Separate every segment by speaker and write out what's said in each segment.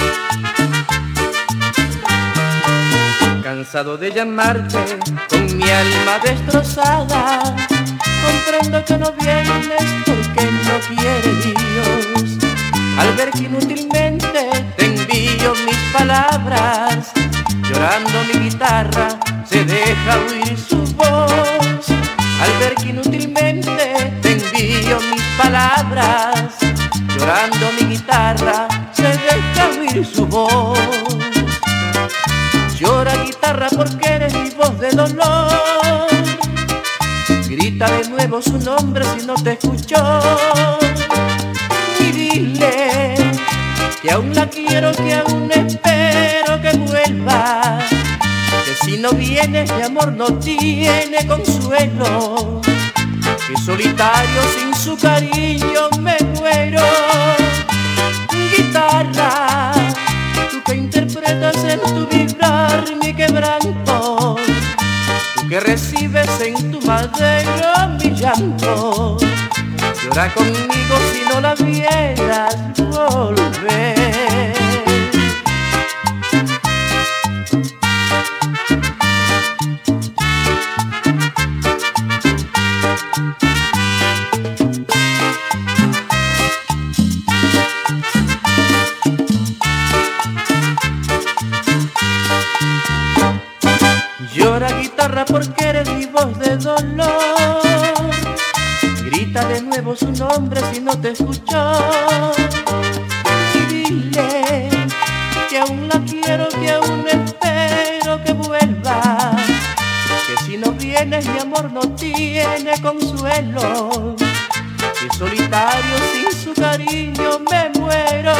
Speaker 1: Cansado de llamarte con mi alma destrozada, comprendo que no vienes porque no quiere Dios. Al ver que inútilmente te envío mis palabras, llorando mi guitarra se deja oír su voz. Al ver que inútilmente te envío mis palabras, llorando mi guitarra se deja oír su voz. Llora guitarra porque eres mi voz de dolor, grita de nuevo su nombre si no te escuchó. Y dile que aún la quiero, que aún espero que vuelva, que si no vienes mi amor no tiene consuelo, que solitario sin su cariño me muero. Guitarra, tú que interpretas en tu vibrar mi quebranto, tú que recibes en tu madera mi llanto, llora conmigo si no la vieras volver. Llora guitarra porque eres mi voz de dolor, grita de nuevo su nombre si no te escuchó. Y dile que aún la quiero, que aún espero que vuelva, que si no vienes mi amor no tiene consuelo, que solitario sin su cariño me muero.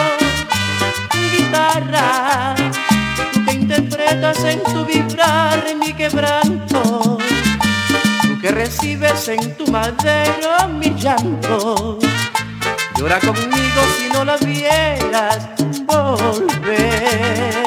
Speaker 1: Guitarra, tú que interpretas en tu vibrar mi quebranto, tú que recibes en tu madera mi llanto, llora conmigo si no la vieras volver.